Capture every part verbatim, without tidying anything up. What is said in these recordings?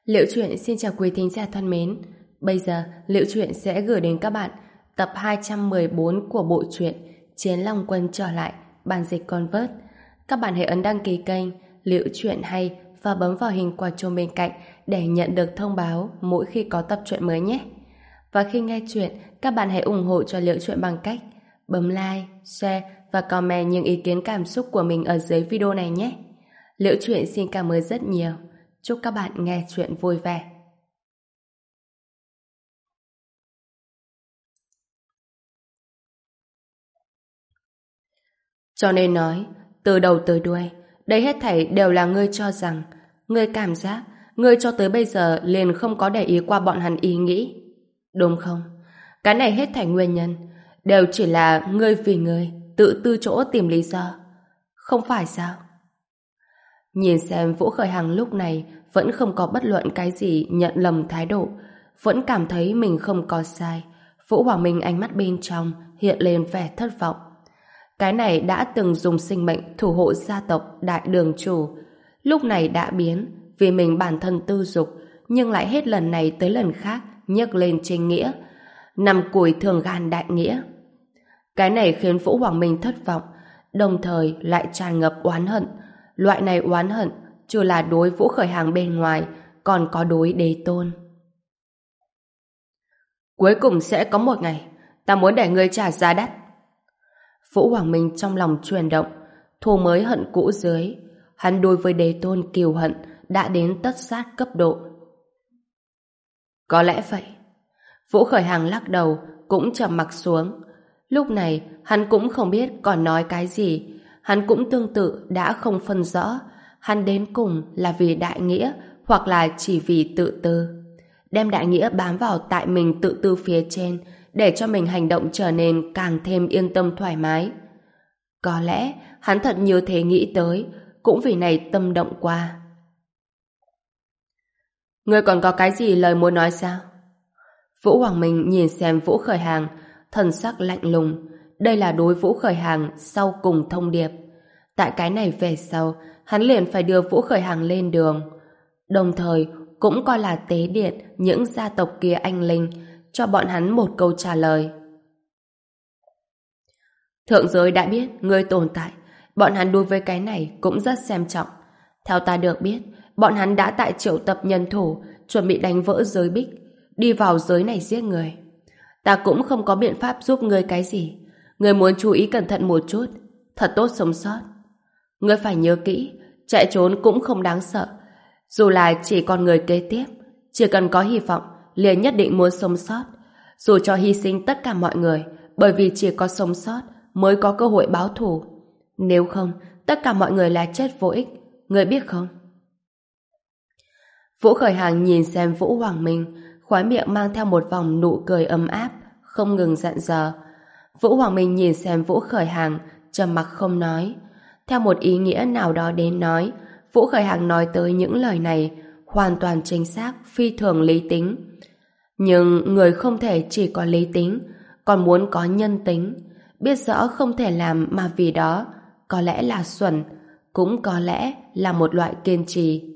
Liệu Chuyện xin chào quý thính giả thân mến. Bây giờ, Liệu Chuyện sẽ gửi đến các bạn tập hai trăm mười bốn của bộ truyện Chiến Long Quân trở lại, bản dịch Convert. Các bạn hãy ấn đăng ký kênh Liệu Chuyện hay và bấm vào hình quả chuông bên cạnh để nhận được thông báo mỗi khi có tập truyện mới nhé. Và khi nghe chuyện, các bạn hãy ủng hộ cho Liệu Chuyện bằng cách bấm like, share và comment những ý kiến cảm xúc của mình ở dưới video này nhé. Liệu Chuyện xin cảm ơn rất nhiều. Chúc các bạn nghe chuyện vui vẻ. Cho nên nói, từ đầu tới đuôi, đây hết thảy đều là ngươi cho rằng, ngươi cảm giác, ngươi cho tới bây giờ liền không có để ý qua bọn hắn ý nghĩ. Đúng không? Cái này hết thảy nguyên nhân, đều chỉ là ngươi vì ngươi, tự tư chỗ tìm lý do. Không phải sao? Nhìn xem Vũ Khởi Hằng lúc này vẫn không có bất luận cái gì nhận lầm thái độ, vẫn cảm thấy mình không có sai. Vũ Hoàng Minh ánh mắt bên trong hiện lên vẻ thất vọng. Cái này đã từng dùng sinh mệnh thủ hộ gia tộc đại đường chủ, lúc này đã biến vì mình bản thân tư dục, nhưng lại hết lần này tới lần khác nhấc lên chính nghĩa, nằm cùi thường gan đại nghĩa. Cái này khiến Vũ Hoàng Minh thất vọng, đồng thời lại tràn ngập oán hận. Loại này oán hận trừ là đối Vũ Khởi Hàng bên ngoài, còn có đối đế tôn. Cuối cùng sẽ có một ngày, ta muốn để ngươi trả giá đắt. Vũ Hoàng Minh trong lòng chuyển động, thù mới hận cũ dưới. Hắn đối với đế tôn kiều hận đã đến tất sát cấp độ. Có lẽ vậy. Vũ Khởi Hàng lắc đầu, cũng trầm mặc xuống. Lúc này, hắn cũng không biết còn nói cái gì. Hắn cũng tương tự đã không phân rõ hắn đến cùng là vì đại nghĩa hoặc là chỉ vì tự tư. Đem đại nghĩa bám vào tại mình tự tư phía trên để cho mình hành động trở nên càng thêm yên tâm thoải mái. Có lẽ hắn thật như thế nghĩ tới, cũng vì này tâm động qua. Ngươi còn có cái gì lời muốn nói sao? Vũ Hoàng Minh nhìn xem Vũ Khởi Hàng, thần sắc lạnh lùng. Đây là đối Vũ Khởi Hàng sau cùng thông điệp. Tại cái này về sau, hắn liền phải đưa Vũ Khởi Hàng lên đường. Đồng thời, cũng coi là tế điện những gia tộc kia anh linh, cho bọn hắn một câu trả lời. Thượng giới đã biết ngươi tồn tại, bọn hắn đối với cái này cũng rất xem trọng. Theo ta được biết, bọn hắn đã tại triệu tập nhân thủ, chuẩn bị đánh vỡ giới bích, đi vào giới này giết người. Ta cũng không có biện pháp giúp ngươi cái gì. Ngươi muốn chú ý cẩn thận một chút, thật tốt sống sót. Ngươi phải nhớ kỹ, chạy trốn cũng không đáng sợ. Dù là chỉ còn người kế tiếp, chỉ cần có hy vọng, liền nhất định muốn sống sót. Dù cho hy sinh tất cả mọi người, bởi vì chỉ có sống sót mới có cơ hội báo thù. Nếu không, tất cả mọi người là chết vô ích. Ngươi biết không? Vũ Khởi Hàng nhìn xem Vũ Hoàng Minh, khóe miệng mang theo một vòng nụ cười ấm áp, không ngừng dặn dò. Vũ Hoàng Minh nhìn xem Vũ Khởi Hàng, trầm mặc không nói. Theo một ý nghĩa nào đó đến nói, Vũ Khởi Hàng nói tới những lời này hoàn toàn chính xác, phi thường lý tính. Nhưng người không thể chỉ có lý tính, còn muốn có nhân tính. Biết rõ không thể làm mà vì đó, có lẽ là xuẩn, cũng có lẽ là một loại kiên trì.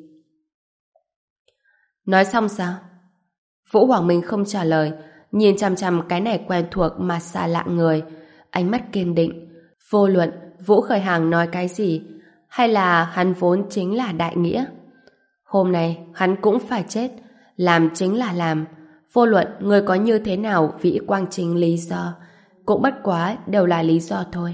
Nói xong sao? Vũ Hoàng Minh không trả lời, nhìn chằm chằm cái này quen thuộc mà xa lạ người, ánh mắt kiên định. Vô luận Vũ Khởi Hàng nói cái gì, hay là hắn vốn chính là đại nghĩa. Hôm nay hắn cũng phải chết, làm chính là làm. Vô luận người có như thế nào vĩ quang chính lý do, cũng bất quá đều là lý do thôi.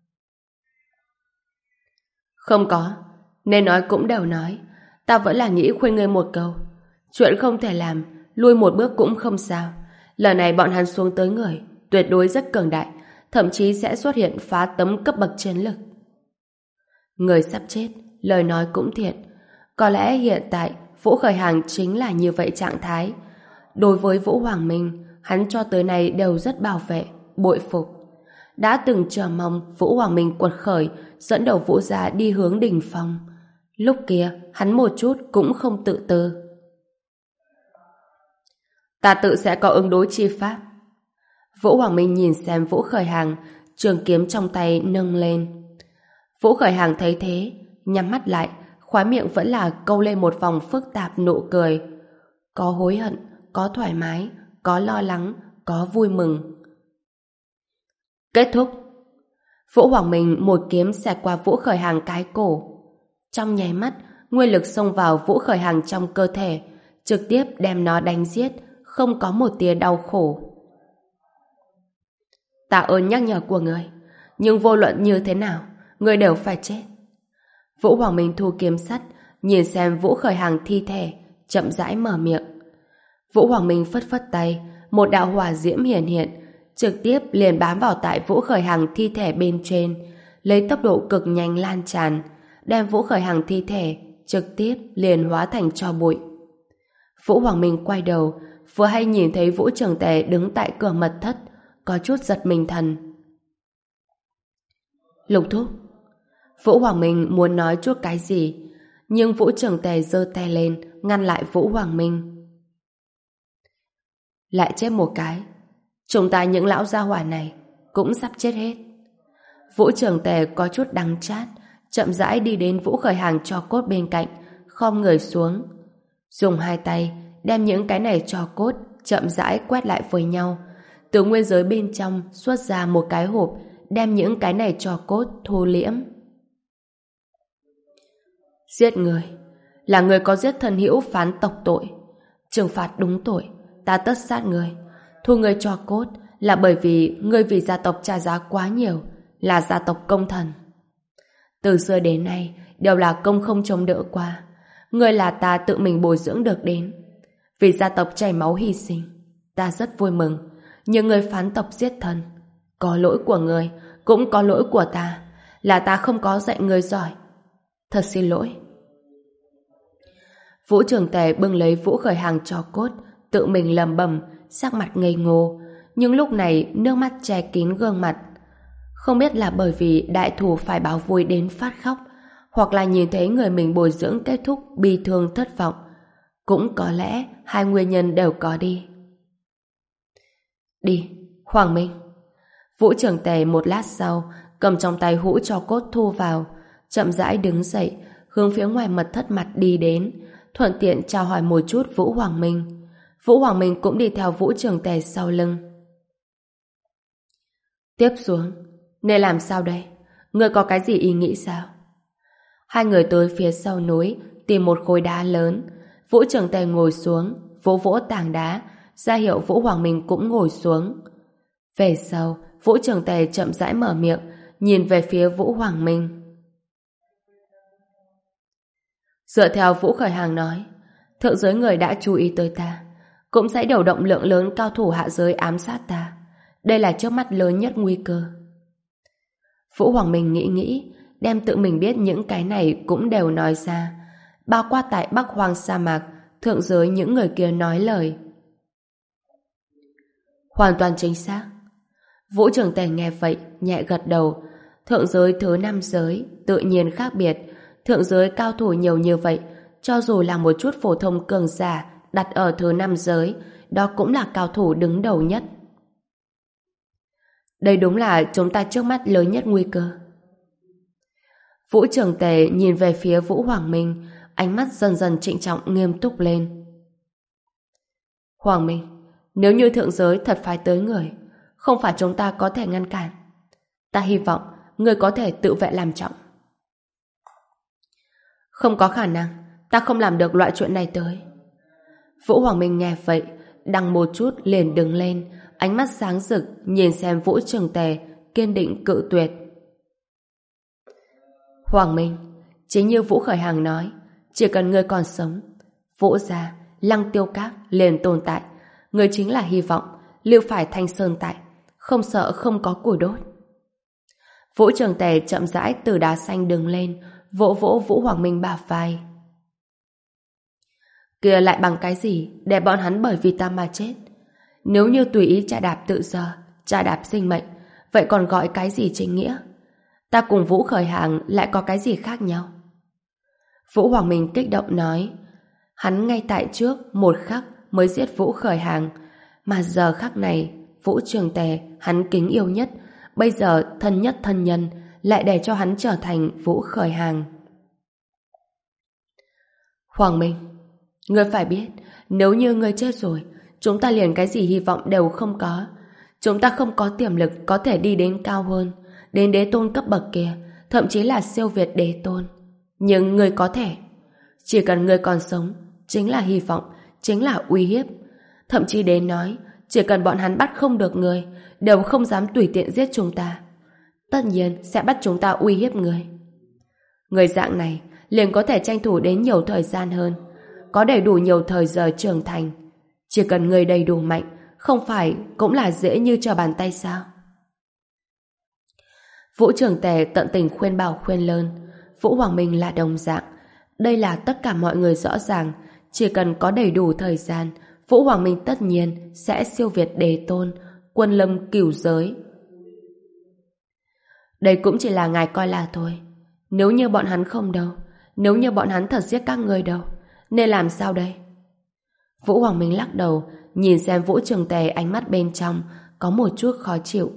Không có, nên nói cũng đều nói. Ta vẫn là nghĩ khuyên ngươi một câu. Chuyện không thể làm, lui một bước cũng không sao. Lần này bọn hắn xuống tới người, tuyệt đối rất cường đại, thậm chí sẽ xuất hiện phá tấm cấp bậc chiến lực. Người sắp chết, lời nói cũng thiện. Có lẽ hiện tại Vũ Khởi Hàng chính là như vậy trạng thái. Đối với Vũ Hoàng Minh, hắn cho tới nay đều rất bảo vệ, bội phục. Đã từng chờ mong Vũ Hoàng Minh quật khởi, dẫn đầu Vũ gia đi hướng đỉnh phong. Lúc kia, hắn một chút cũng không tự tư. Ta tự sẽ có ứng đối chi pháp. Vũ Hoàng Minh nhìn xem Vũ Khởi Hàng, trường kiếm trong tay nâng lên. Vũ Khởi Hàng thấy thế, nhắm mắt lại, khóe miệng vẫn là câu lên một vòng phức tạp nụ cười. Có hối hận, có thoải mái, có lo lắng, có vui mừng. Kết thúc. Vũ Hoàng Minh một kiếm xẹt qua Vũ Khởi Hàng cái cổ. Trong nháy mắt, nguyên lực xông vào Vũ Khởi Hàng trong cơ thể, trực tiếp đem nó đánh giết, không có một tia đau khổ. Tạ ơn nhắc nhở của người, nhưng vô luận như thế nào, người đều phải chết. Vũ Hoàng Minh thu kiếm sắt, nhìn xem Vũ Khởi Hàng thi thể, chậm rãi mở miệng. Vũ Hoàng Minh phất phất tay, một đạo hỏa diễm hiển hiện, trực tiếp liền bám vào tại Vũ Khởi Hàng thi thể bên trên, lấy tốc độ cực nhanh lan tràn, đem Vũ Khởi Hàng thi thể trực tiếp liền hóa thành tro bụi. Vũ Hoàng Minh quay đầu, vừa hay nhìn thấy Vũ Trường Tề đứng tại cửa mật thất, có chút giật mình thần. Lục thúc. Vũ Hoàng Minh muốn nói chút cái gì, nhưng Vũ Trường Tề giơ tay lên ngăn lại Vũ Hoàng Minh. Lại chết một cái, chúng ta những lão gia hỏa này cũng sắp chết hết. Vũ Trường Tề có chút đắng chát, chậm rãi đi đến Vũ Khởi Hàng tro cốt bên cạnh, khom người xuống, dùng hai tay đem những cái này tro cốt chậm rãi quét lại với nhau. Từ nguyên giới bên trong xuất ra một cái hộp, đem những cái này tro cốt thu liễm. Giết người là người có giết thân hữu phán tộc tội, trừng phạt đúng tội, ta tất sát người. Thu người tro cốt là bởi vì người vì gia tộc trả giá quá nhiều, là gia tộc công thần. Từ xưa đến nay đều là công không chống đỡ qua, người là ta tự mình bồi dưỡng được đến. Vì gia tộc chảy máu hy sinh, ta rất vui mừng. Nhưng người phán tộc giết thân, có lỗi của người, cũng có lỗi của ta, là ta không có dạy người giỏi. Thật xin lỗi. Vũ Trường Tề bưng lấy Vũ Khởi Hàng tro cốt, tự mình lẩm bẩm, sắc mặt ngây ngô, nhưng lúc này nước mắt che kín gương mặt. Không biết là bởi vì đại thủ phải báo vui đến phát khóc, hoặc là nhìn thấy người mình bồi dưỡng kết thúc bi thương thất vọng. Cũng có lẽ hai nguyên nhân đều có đi. Đi, Hoàng Minh. Vũ Trường Tề một lát sau cầm trong tay hũ tro cốt thu vào, chậm rãi đứng dậy, hướng phía ngoài mật thất mặt đi đến, thuận tiện chào hỏi một chút Vũ Hoàng Minh. Vũ Hoàng Minh cũng đi theo Vũ Trường Tề sau lưng. Tiếp xuống, nên làm sao đây? Ngươi có cái gì ý nghĩ sao? Hai người tới phía sau núi, tìm một khối đá lớn. Vũ Trường Tề ngồi xuống, vỗ vỗ tảng đá, ra hiệu Vũ Hoàng Minh cũng ngồi xuống. Về sau, Vũ Trường Tề chậm rãi mở miệng, nhìn về phía Vũ Hoàng Minh. Dựa theo Vũ Khởi Hàng nói, thượng giới người đã chú ý tới ta, cũng sẽ điều động lượng lớn cao thủ hạ giới ám sát ta. Đây là trước mắt lớn nhất nguy cơ. Vũ Hoàng Minh nghĩ nghĩ, đem tự mình biết những cái này cũng đều nói ra. Bao quát tại Bắc Hoang sa mạc, thượng giới những người kia nói lời. Hoàn toàn chính xác. Vũ Trường Tề nghe vậy, nhẹ gật đầu. Thượng giới thứ năm giới, tự nhiên khác biệt. Thượng giới cao thủ nhiều như vậy, cho dù là một chút phổ thông cường giả đặt ở thứ năm giới, đó cũng là cao thủ đứng đầu nhất. Đây đúng là chúng ta trước mắt lớn nhất nguy cơ. Vũ Trường Tề nhìn về phía Vũ Hoàng Minh, ánh mắt dần dần trịnh trọng nghiêm túc lên. Hoàng Minh, nếu như thượng giới thật phải tới người, không phải chúng ta có thể ngăn cản. Ta hy vọng người có thể tự vệ làm trọng. Không có khả năng, ta không làm được loại chuyện này tới. Vũ Hoàng Minh nghe vậy, đằng một chút liền đứng lên, ánh mắt sáng rực nhìn xem Vũ Trường Tề, kiên định cự tuyệt. Hoàng Minh, chính như Vũ Khởi Hàng nói, chỉ cần ngươi còn sống, Vũ gia, Lăng Tiêu Các liền tồn tại. Ngươi chính là hy vọng, lưu phải Thanh Sơn tại, không sợ không có củi đốt. Vũ Trường Tề chậm rãi từ đá xanh đứng lên, vỗ vỗ Vũ Hoàng Minh bả vai. Kia lại bằng cái gì để bọn hắn bởi vì ta mà chết? Nếu như tùy ý chà đạp tự do, chà đạp sinh mệnh, vậy còn gọi cái gì chính nghĩa? Ta cùng Vũ Khởi Hàng lại có cái gì khác nhau? Vũ Hoàng Minh kích động nói, hắn ngay tại trước một khắc mới giết Vũ Khởi Hàng, mà giờ khắc này Vũ Trường Tề hắn kính yêu nhất, bây giờ thân nhất thân nhân lại để cho hắn trở thành Vũ Khởi Hàng. Hoàng Minh, Ngươi phải biết, nếu như ngươi chết rồi, chúng ta liền cái gì hy vọng đều không có. Chúng ta không có tiềm lực có thể đi đến cao hơn, đến đế tôn cấp bậc kia, thậm chí là siêu việt đế tôn. Nhưng ngươi có thể. Chỉ cần ngươi còn sống, chính là hy vọng, chính là uy hiếp. Thậm chí đến nói, chỉ cần bọn hắn bắt không được ngươi, đều không dám tùy tiện giết chúng ta. Tất nhiên sẽ bắt chúng ta uy hiếp ngươi. Người dạng này liền có thể tranh thủ đến nhiều thời gian hơn, có đầy đủ nhiều thời giờ trưởng thành. Chỉ cần người đầy đủ mạnh, không phải cũng là dễ như trở bàn tay sao? Vũ Trường Tề tận tình khuyên bảo khuyên lơn. Vũ Hoàng Minh là đồng dạng. Đây là tất cả mọi người rõ ràng. Chỉ cần có đầy đủ thời gian, Vũ Hoàng Minh tất nhiên sẽ siêu việt đế tôn, quân lâm cửu giới. Đây cũng chỉ là ngài coi là thôi. Nếu như bọn hắn không đâu, nếu như bọn hắn thật giết các ngươi đâu, nên làm sao đây? Vũ Hoàng Minh lắc đầu, nhìn xem Vũ Trường Tề, ánh mắt bên trong có một chút khó chịu.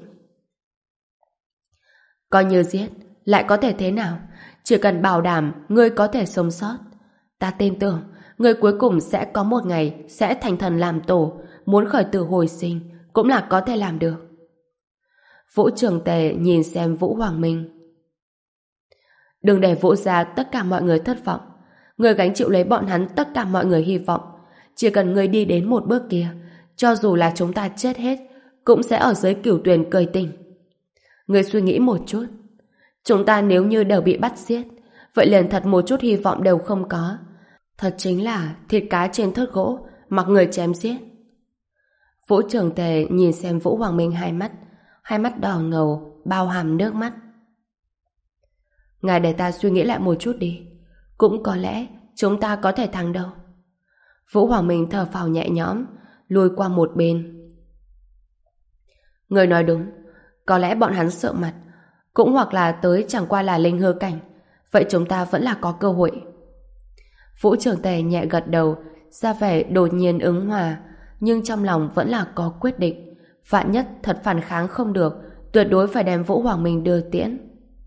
Coi như giết, lại có thể thế nào? Chỉ cần bảo đảm ngươi có thể sống sót. Ta tin tưởng, ngươi cuối cùng sẽ có một ngày sẽ thành thần làm tổ, muốn khởi tử hồi sinh cũng là có thể làm được. Vũ Trường Tề nhìn xem Vũ Hoàng Minh. Đừng để Vũ gia tất cả mọi người thất vọng. Ngươi gánh chịu lấy bọn hắn tất cả mọi người hy vọng. Chỉ cần ngươi đi đến một bước kia, cho dù là chúng ta chết hết, cũng sẽ ở dưới cửu tuyền cười tình. Ngươi suy nghĩ một chút. Chúng ta nếu như đều bị bắt giết, vậy liền thật một chút hy vọng đều không có. Thật chính là thịt cá trên thớt gỗ, mặc người chém giết. Vũ Trường Tề nhìn xem Vũ Hoàng Minh hai mắt, hai mắt đỏ ngầu, bao hàm nước mắt. Ngài để ta suy nghĩ lại một chút đi. Cũng có lẽ chúng ta có thể thắng đâu. Vũ Hoàng Minh thở phào nhẹ nhõm, lùi qua một bên. Người nói đúng, có lẽ bọn hắn sợ mặt, cũng hoặc là tới chẳng qua là linh hư cảnh. Vậy chúng ta vẫn là có cơ hội. Vũ Trường Tề nhẹ gật đầu, ra vẻ đột nhiên ứng hòa, nhưng trong lòng vẫn là có quyết định. Vạn nhất thật phản kháng không được, tuyệt đối phải đem Vũ Hoàng Minh đưa tiễn.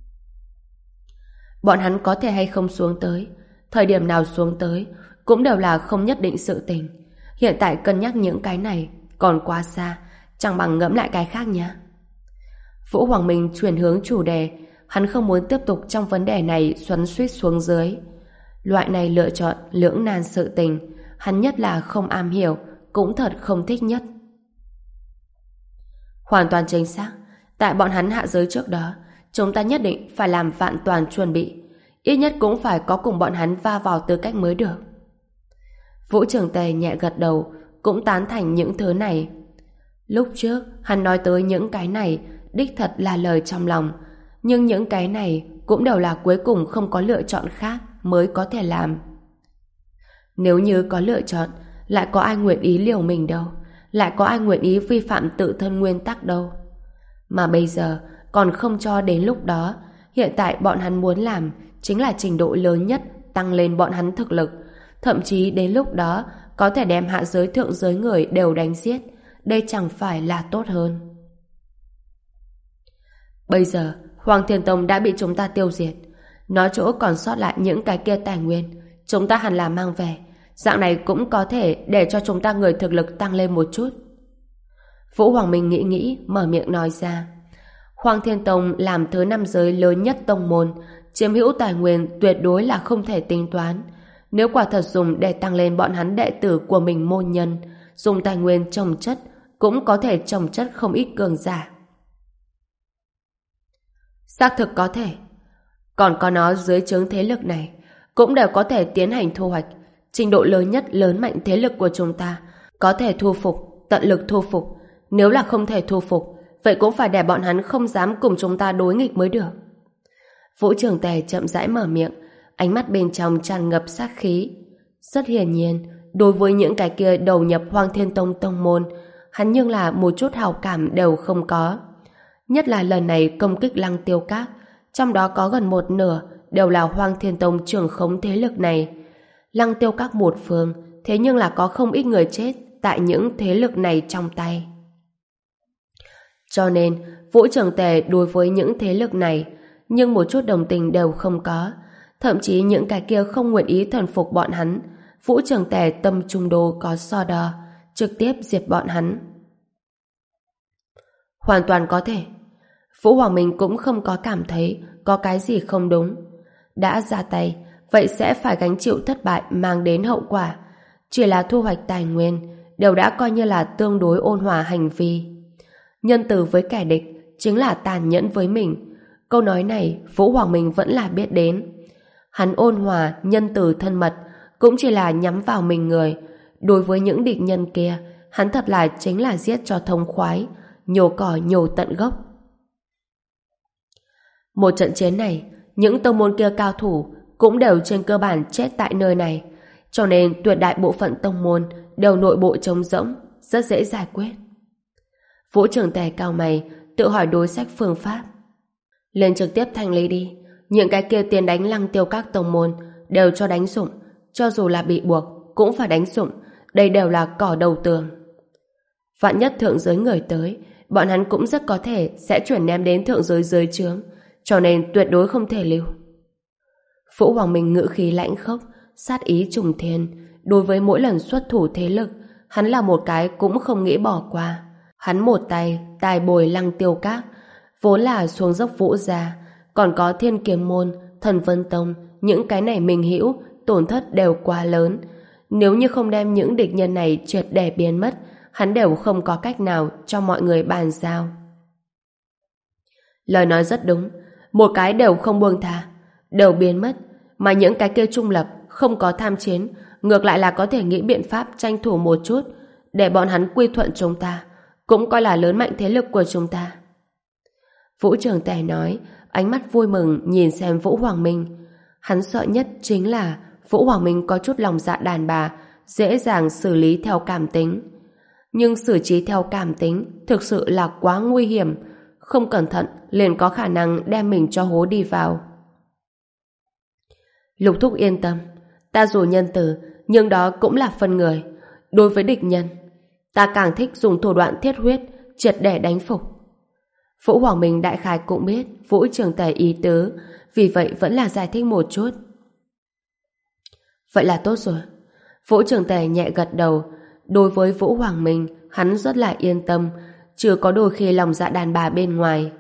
Bọn hắn có thể hay không xuống tới, thời điểm nào xuống tới cũng đều là không nhất định sự tình. Hiện tại cân nhắc những cái này còn quá xa, chẳng bằng ngẫm lại cái khác nhé. Vũ Hoàng Minh chuyển hướng chủ đề, hắn không muốn tiếp tục trong vấn đề này xoắn xuýt xuống dưới. Loại này lựa chọn lưỡng nan sự tình, hắn nhất là không am hiểu, cũng thật không thích nhất. Hoàn toàn chính xác, tại bọn hắn hạ giới trước đó, chúng ta nhất định phải làm vạn toàn chuẩn bị, ít nhất cũng phải có cùng bọn hắn va vào tư cách mới được. Vũ Trường Tề nhẹ gật đầu, cũng tán thành những thứ này. Lúc trước, hắn nói tới những cái này, đích thật là lời trong lòng, nhưng những cái này cũng đều là cuối cùng không có lựa chọn khác mới có thể làm. Nếu như có lựa chọn, lại có ai nguyện ý liều mình đâu, lại có ai nguyện ý vi phạm tự thân nguyên tắc đâu. Mà bây giờ, còn không cho đến lúc đó, hiện tại bọn hắn muốn làm chính là trình độ lớn nhất tăng lên bọn hắn thực lực, thậm chí đến lúc đó có thể đem hạ giới thượng giới người đều đánh giết, đây chẳng phải là tốt hơn. Bây giờ, Hoàng Thiên Tông đã bị chúng ta tiêu diệt, nói chỗ còn sót lại những cái kia tài nguyên, chúng ta hẳn là mang về, dạng này cũng có thể để cho chúng ta người thực lực tăng lên một chút. Vũ Hoàng Minh nghĩ nghĩ, mở miệng nói ra. Hoàng Thiên Tông làm thứ năm giới lớn nhất tông môn, chiếm hữu tài nguyên tuyệt đối là không thể tính toán. Nếu quả thật dùng để tăng lên bọn hắn đệ tử của mình môn nhân, dùng tài nguyên trồng chất, cũng có thể trồng chất không ít cường giả. Xác thực có thể. Còn có nó dưới trướng thế lực này, cũng đều có thể tiến hành thu hoạch. Trình độ lớn nhất lớn mạnh thế lực của chúng ta, có thể thu phục, tận lực thu phục. Nếu là không thể thu phục, vậy cũng phải để bọn hắn không dám cùng chúng ta đối nghịch mới được. Vũ Trường Tề chậm rãi mở miệng, ánh mắt bên trong tràn ngập sát khí. Rất hiển nhiên, đối với những cái kia đầu nhập Hoàng Thiên Tông tông môn, hắn nhưng là một chút hào cảm đều không có. Nhất là lần này công kích Lăng Tiêu Các, trong đó có gần một nửa đều là Hoàng Thiên Tông trưởng khống thế lực này. Lăng Tiêu Các một phương, thế nhưng là có không ít người chết tại những thế lực này trong tay. Cho nên, Vũ Trường Tề đối với những thế lực này, nhưng một chút đồng tình đều không có. Thậm chí những cái kia không nguyện ý thần phục bọn hắn, Vũ Trường Tề tâm trung đô có so đo, trực tiếp diệt bọn hắn. Hoàn toàn có thể. Vũ Hoàng Minh cũng không có cảm thấy có cái gì không đúng. Đã ra tay, vậy sẽ phải gánh chịu thất bại mang đến hậu quả. Chỉ là thu hoạch tài nguyên, đều đã coi như là tương đối ôn hòa hành vi. Nhân từ với kẻ địch chính là tàn nhẫn với mình. Câu nói này Vũ Hoàng Minh vẫn là biết đến. Hắn ôn hòa, nhân từ thân mật cũng chỉ là nhắm vào mình người. Đối với những địch nhân kia, hắn thật là chính là giết cho thông khoái, nhổ cỏ nhổ tận gốc. Một trận chiến này, những tông môn kia cao thủ cũng đều trên cơ bản chết tại nơi này, cho nên tuyệt đại bộ phận tông môn đều nội bộ trống rỗng, rất dễ giải quyết. Vũ Trường Tề cao mày, tự hỏi đối sách phương pháp. Lên trực tiếp thanh lý đi, những cái kia tiền đánh Lăng Tiêu các tông môn đều cho đánh dụng, cho dù là bị buộc cũng phải đánh dụng, đây đều là cỏ đầu tường. Vạn nhất thượng giới người tới, bọn hắn cũng rất có thể sẽ chuyển ném đến thượng giới dưới trướng, cho nên tuyệt đối không thể lưu. Vũ Hoàng Minh ngữ khí lãnh khốc, sát ý trùng thiên, đối với mỗi lần xuất thủ thế lực, hắn là một cái cũng không nghĩ bỏ qua. Hắn một tay tài bồi Lăng Tiêu các, vốn là xuống dốc Vũ gia, còn có Thiên Kiếm môn, Thần Vân tông, những cái này mình hữu, tổn thất đều quá lớn. Nếu như không đem những địch nhân này triệt để biến mất, hắn đều không có cách nào cho mọi người bàn giao. Lời nói rất đúng, một cái đều không buông tha, đều biến mất, mà những cái kia trung lập, không có tham chiến, ngược lại là có thể nghĩ biện pháp tranh thủ một chút, để bọn hắn quy thuận chúng ta, cũng coi là lớn mạnh thế lực của chúng ta. Vũ Trường Tề nói, ánh mắt vui mừng nhìn xem Vũ Hoàng Minh. Hắn sợ nhất chính là Vũ Hoàng Minh có chút lòng dạ đàn bà, dễ dàng xử lý theo cảm tính. Nhưng xử trí theo cảm tính thực sự là quá nguy hiểm, không cẩn thận liền có khả năng đem mình cho hố đi vào. Lục thúc yên tâm, ta dù nhân từ, nhưng đó cũng là phân người. Đối với địch nhân, ta càng thích dùng thủ đoạn thiết huyết, triệt để đánh phục. Vũ Hoàng Minh đại khái cũng biết Vũ Trường Tề ý tứ, vì vậy vẫn là giải thích một chút. Vậy là tốt rồi. Vũ Trường Tề nhẹ gật đầu. Đối với Vũ Hoàng Minh, hắn rất là yên tâm, chưa có đôi khi lòng dạ đàn bà bên ngoài.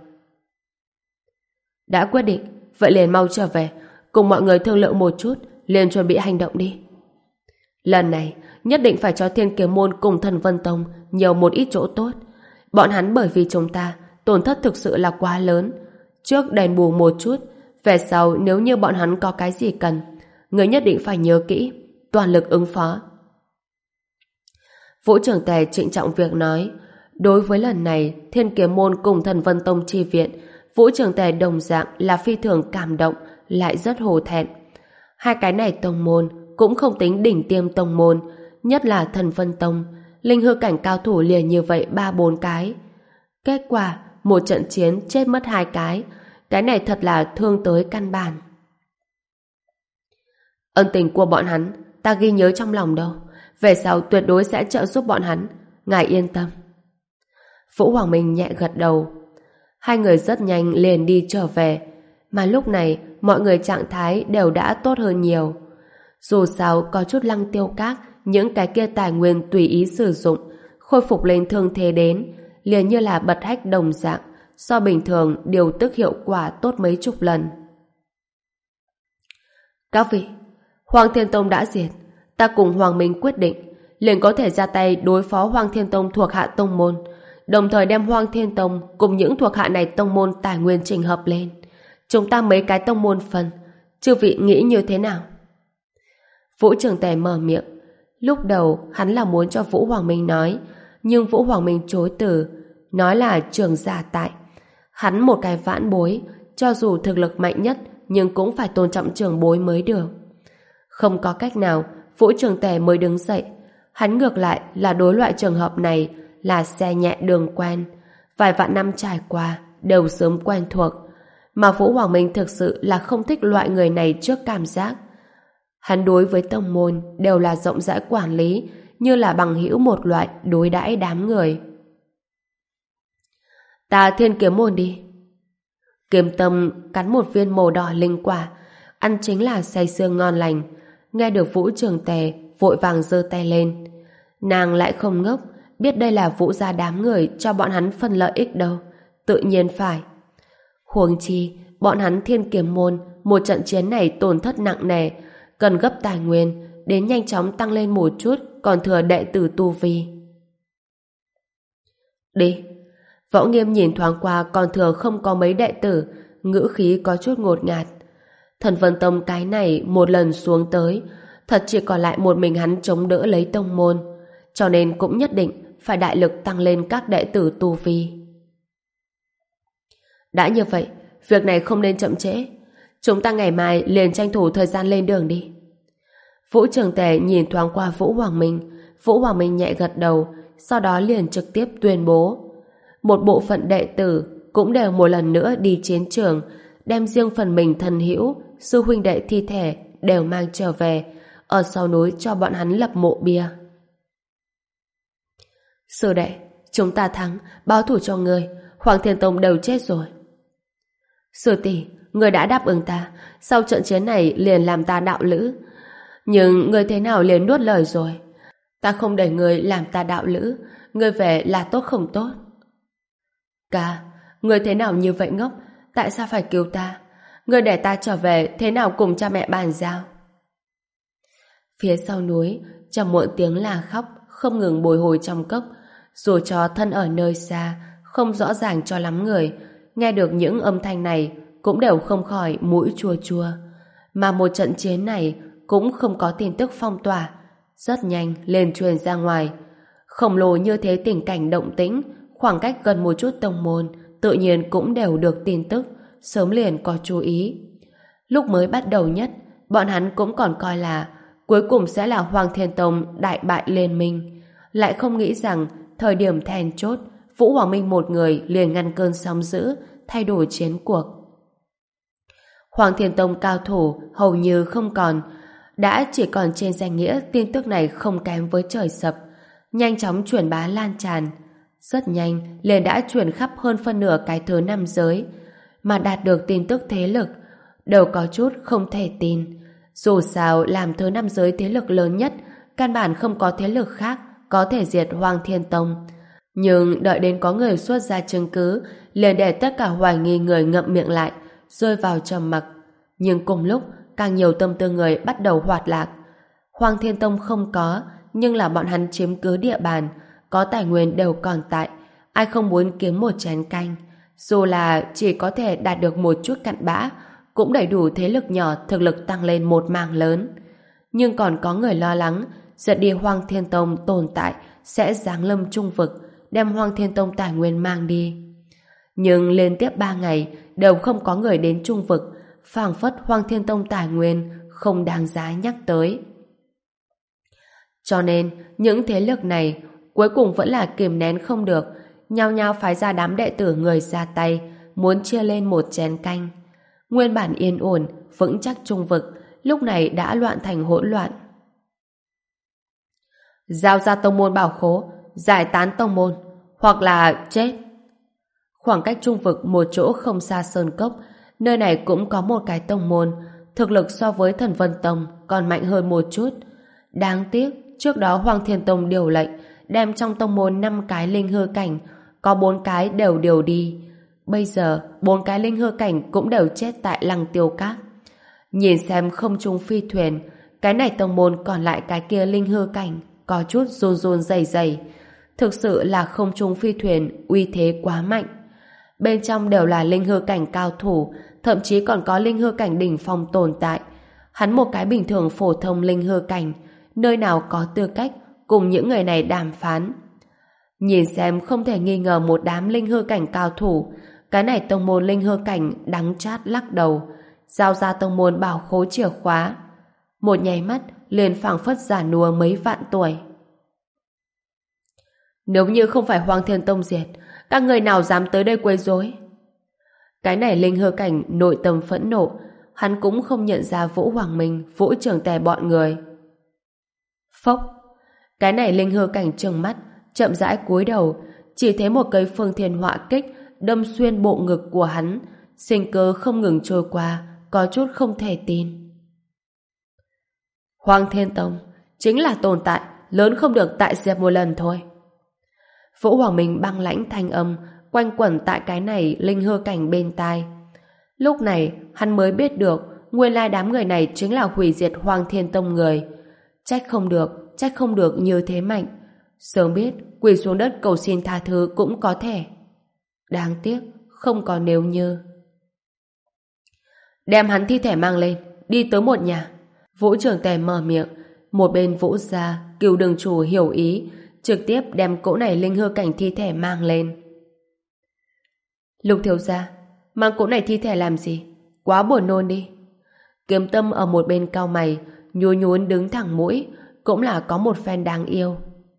Đã quyết định, vậy liền mau trở về, cùng mọi người thương lượng một chút, liền chuẩn bị hành động đi. Lần này, nhất định phải cho Thiên Kiếm môn cùng Thần Vân tông nhiều một ít chỗ tốt. Bọn hắn bởi vì chúng ta, tổn thất thực sự là quá lớn. Trước đền bù một chút, về sau nếu như bọn hắn có cái gì cần, người nhất định phải nhớ kỹ, toàn lực ứng phó. Vũ Trường Tề trịnh trọng việc nói. Đối với lần này Thiên Kiếm môn cùng Thần Vân tông chi viện, Vũ Trường Tề đồng dạng là phi thường cảm động, lại rất hổ thẹn. Hai cái này tông môn cũng không tính đỉnh tiêm tông môn, nhất là Thần Vân tông, linh hư cảnh cao thủ liền như vậy ba bốn cái. Kết quả một trận chiến chết mất hai cái, cái này thật là thương tới căn bản. Ân tình của bọn hắn ta ghi nhớ trong lòng đâu, về sau tuyệt đối sẽ trợ giúp bọn hắn, ngài yên tâm. Vũ Hoàng Minh nhẹ gật đầu. Hai người rất nhanh liền đi trở về, mà lúc này mọi người trạng thái đều đã tốt hơn nhiều. Dù sao có chút Lăng Tiêu các, những cái kia tài nguyên tùy ý sử dụng, khôi phục lên thương thế đến, liền như là bật hách đồng dạng, so bình thường điều tức hiệu quả tốt mấy chục lần. Các vị, Hoàng Thiên Tông đã diệt, ta cùng Hoàng Minh quyết định, liền có thể ra tay đối phó Hoàng Thiên Tông thuộc hạ tông môn, đồng thời đem Hoàng Thiên Tông cùng những thuộc hạ này tông môn tài nguyên chỉnh hợp lên. Chúng ta mấy cái tông môn phần, chư vị nghĩ như thế nào? Vũ Trường Tề mở miệng. Lúc đầu hắn là muốn cho Vũ Hoàng Minh nói, nhưng Vũ Hoàng Minh chối từ, nói là trưởng giả tại. Hắn một cái vãn bối, cho dù thực lực mạnh nhất, nhưng cũng phải tôn trọng trưởng bối mới được. Không có cách nào, Vũ Trường Tề mới đứng dậy. Hắn ngược lại là đối loại trường hợp này là xe nhẹ đường quen, vài vạn năm trải qua đều sớm quen thuộc, mà Vũ Hoàng Minh thực sự là không thích loại người này trước cảm giác. Hắn đối với tông môn đều là rộng rãi quản lý, như là bằng hữu một loại đối đãi đám người. Ta Thiên Kiếm môn đi. Kiếm Tâm cắn một viên màu đỏ linh quả, ăn chính là say sưa ngon lành. Nghe được Vũ Trường Tề, vội vàng giơ tay lên. Nàng lại không ngốc, biết đây là Vũ gia đám người cho bọn hắn phân lợi ích đâu. Tự nhiên phải. Huống chi, bọn hắn Thiên Kiếm môn, một trận chiến này tổn thất nặng nề, cần gấp tài nguyên, đến nhanh chóng tăng lên một chút, còn thừa đệ tử tu vi. Đi. Võ Nghiêm nhìn thoáng qua còn thừa không có mấy đệ tử, ngữ khí có chút ngột ngạt. Thần Vân Tông cái này một lần xuống tới, thật chỉ còn lại một mình hắn chống đỡ lấy tông môn, cho nên cũng nhất định phải đại lực tăng lên các đệ tử tu vi. Đã như vậy, việc này không nên chậm trễ. Chúng ta ngày mai liền tranh thủ thời gian lên đường đi. Vũ Trường Tề nhìn thoáng qua Vũ Hoàng Minh. Vũ Hoàng Minh nhẹ gật đầu, sau đó liền trực tiếp tuyên bố. Một bộ phận đệ tử cũng đều một lần nữa đi chiến trường, đem riêng phần mình thân hữu, sư huynh đệ thi thể đều mang trở về, ở sau núi cho bọn hắn lập mộ bia. Sư đệ, chúng ta thắng, báo thủ cho người, Hoàng Thiên Tông đều chết rồi. Sư tỷ, người đã đáp ứng ta, sau trận chiến này liền làm ta đạo lữ. Nhưng người thế nào liền nuốt lời rồi? Ta không để người làm ta đạo lữ, người về là tốt không tốt? Ca, người thế nào như vậy ngốc? Tại sao phải cứu ta? Người để ta trở về thế nào cùng cha mẹ bàn giao? Phía sau núi, trong muộn tiếng là khóc không ngừng bồi hồi trong cốc, dù cho thân ở nơi xa, không rõ ràng cho lắm người, nghe được những âm thanh này cũng đều không khỏi mũi chua chua. Mà một trận chiến này cũng không có tin tức phong tỏa, rất nhanh liền truyền ra ngoài. Khổng lồ như thế tình cảnh động tĩnh, khoảng cách gần một chút tông môn, tự nhiên cũng đều được tin tức, sớm liền có chú ý. Lúc mới bắt đầu nhất, bọn hắn cũng còn coi là cuối cùng sẽ là Hoàng Thiên Tông đại bại liên minh. Lại không nghĩ rằng thời điểm then chốt, Vũ Hoàng Minh một người liền ngăn cơn sóng dữ, thay đổi chiến cuộc. Hoàng Thiên Tông cao thủ hầu như không còn, đã chỉ còn trên danh nghĩa tin tức này không kém với trời sập, nhanh chóng truyền bá lan tràn. Rất nhanh liền đã truyền khắp hơn phân nửa cái thứ năm giới, mà đạt được tin tức thế lực đều có chút không thể tin. Dù sao làm thứ năm giới thế lực lớn nhất, căn bản không có thế lực khác có thể diệt Hoàng Thiên Tông. Nhưng đợi đến có người xuất ra chứng cứ, liền để tất cả hoài nghi người ngậm miệng lại, rơi vào trầm mặc. Nhưng cùng lúc, càng nhiều tâm tư người bắt đầu hoạt lạc. Hoàng Thiên Tông không có, nhưng là bọn hắn chiếm cứ địa bàn, có tài nguyên đều còn tại, ai không muốn kiếm một chén canh. Dù là chỉ có thể đạt được một chút cặn bã, cũng đầy đủ thế lực nhỏ thực lực tăng lên một mảng lớn. Nhưng còn có người lo lắng, giật đi Hoàng Thiên Tông tồn tại sẽ giáng lâm trung vực, đem Hoàng Thiên Tông tài nguyên mang đi. Nhưng liên tiếp ba ngày đều không có người đến trung vực, phảng phất Hoàng Thiên Tông tài nguyên không đáng giá nhắc tới. Cho nên những thế lực này cuối cùng vẫn là kìm nén không được, nhao nhao phái ra đám đệ tử người ra tay, muốn chia lên một chén canh. Nguyên bản yên ổn, vững chắc trung vực, lúc này đã loạn thành hỗn loạn. Giao ra tông môn bảo khố, giải tán tông môn, hoặc là chết. Khoảng cách trung vực một chỗ không xa sơn cốc, nơi này cũng có một cái tông môn, thực lực so với Thần Vân Tông còn mạnh hơn một chút. Đáng tiếc, trước đó Hoàng Thiên Tông điều lệnh, đem trong tông môn năm cái linh hư cảnh, có bốn cái đều điều đi. Bây giờ, bốn cái linh hư cảnh cũng đều chết tại Lăng Tiêu Các. Nhìn xem không trung phi thuyền, cái này tông môn còn lại cái kia linh hư cảnh, có chút run run rẩy rẩy. Thực sự là không trung phi thuyền uy thế quá mạnh. Bên trong đều là linh hư cảnh cao thủ, thậm chí còn có linh hư cảnh đỉnh phong tồn tại. Hắn một cái bình thường phổ thông linh hư cảnh, nơi nào có tư cách cùng những người này đàm phán. Nhìn xem không thể nghi ngờ một đám linh hư cảnh cao thủ, cái này tông môn linh hư cảnh đắng chát lắc đầu, giao ra tông môn bảo khố chìa khóa. Một nháy mắt liền phảng phất già nua mấy vạn tuổi. Nếu như không phải Hoàng Thiên Tông diệt, các người nào dám tới đây quấy rối? Cái này linh hư cảnh nội tâm phẫn nộ, hắn cũng không nhận ra Vũ Hoàng Minh, Vũ Trường Tề bọn người. Phốc, cái này linh hư cảnh trừng mắt, chậm rãi cúi đầu, chỉ thấy một cây phương thiên họa kích đâm xuyên bộ ngực của hắn, sinh cơ không ngừng trôi qua, có chút không thể tin. Hoàng Thiên Tông, chính là tồn tại, lớn không được tại diệt một lần thôi. Vũ Hoàng Minh băng lãnh thanh âm quanh quẩn tại cái này linh hư cảnh bên tai. Lúc này hắn mới biết được nguyên lai đám người này chính là hủy diệt Hoàng Thiên Tông người. Trách không được, trách không được như thế mạnh. Sớm biết quỳ xuống đất cầu xin tha thứ cũng có thể. Đáng tiếc không có nếu như. Đem hắn thi thể mang lên, đi tới một nhà. Vũ Trường Tề mở miệng, một bên Vũ gia Cửu đường chủ hiểu ý, trực tiếp đem cỗ này linh hư cảnh thi thể mang lên. Lục thiếu gia, mang cỗ này thi thể làm gì? Quá buồn nôn đi. Kiếm Tâm ở một bên cau mày, nhún nhún đứng thẳng mũi, cũng là có một phen đáng yêu.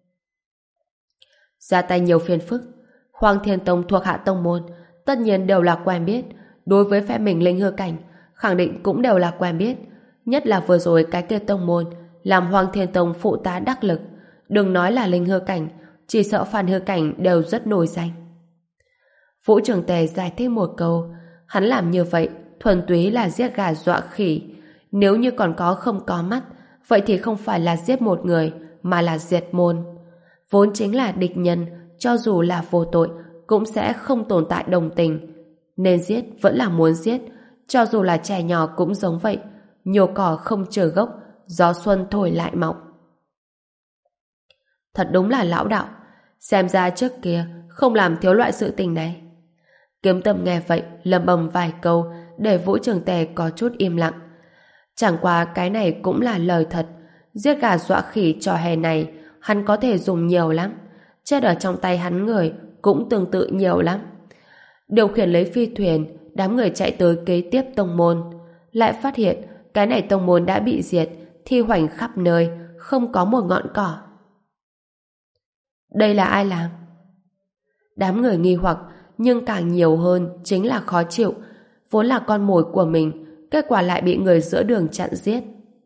Ra tay nhiều phiền phức, Hoàng Thiên Tông thuộc hạ tông môn, tất nhiên đều là quen biết, đối với phe mình linh hư cảnh, khẳng định cũng đều là quen biết, nhất là vừa rồi cái kia tông môn, làm Hoàng Thiên Tông phụ tá đắc lực, đừng nói là linh hư cảnh, chỉ sợ phản hư cảnh đều rất nổi danh. Vũ Trường Tề giải thích một câu, hắn làm như vậy thuần túy là giết gà dọa khỉ, nếu như còn có không có mắt, vậy thì không phải là giết một người, mà là diệt môn. Vốn chính là địch nhân, cho dù là vô tội, cũng sẽ không tồn tại đồng tình. Nên giết vẫn là muốn giết, cho dù là trẻ nhỏ cũng giống vậy, nhổ cỏ không chừa gốc, gió xuân thổi lại mọc. Thật đúng là lão đạo, xem ra trước kia không làm thiếu loại sự tình này. Kiếm Tâm nghe vậy lẩm bẩm vài câu để Vũ Trường Tề có chút im lặng. Chẳng qua cái này cũng là lời thật, giết gà dọa khỉ trò hề này hắn có thể dùng nhiều lắm, chết ở trong tay hắn người cũng tương tự nhiều lắm. Điều khiển lấy phi thuyền, đám người chạy tới kế tiếp tông môn, lại phát hiện cái này tông môn đã bị diệt, thi hoành khắp nơi, không có một ngọn cỏ. Đây là ai làm? Đám người nghi hoặc, nhưng càng nhiều hơn chính là khó chịu, vốn là con mồi của mình, kết quả lại bị người giữa đường chặn giết.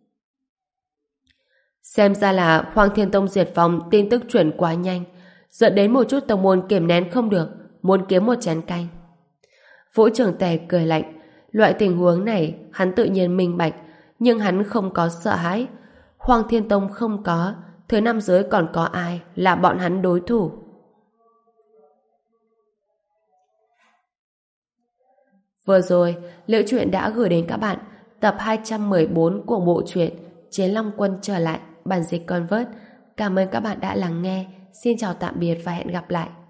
Xem ra là Hoàng Thiên Tông diệt vong tin tức chuyển quá nhanh, dẫn đến một chút tông môn kiềm nén không được, muốn kiếm một chén canh. Vũ Trường Tề cười lạnh, loại tình huống này hắn tự nhiên minh bạch, nhưng hắn không có sợ hãi. Hoàng Thiên Tông không có, thứ năm giới còn có ai là bọn hắn đối thủ. Vừa rồi, Liễu Chuyện đã gửi đến các bạn tập hai trăm mười bốn của bộ truyện Chiến Long Quân trở lại, bản dịch Convert. Cảm ơn các bạn đã lắng nghe. Xin chào tạm biệt và hẹn gặp lại.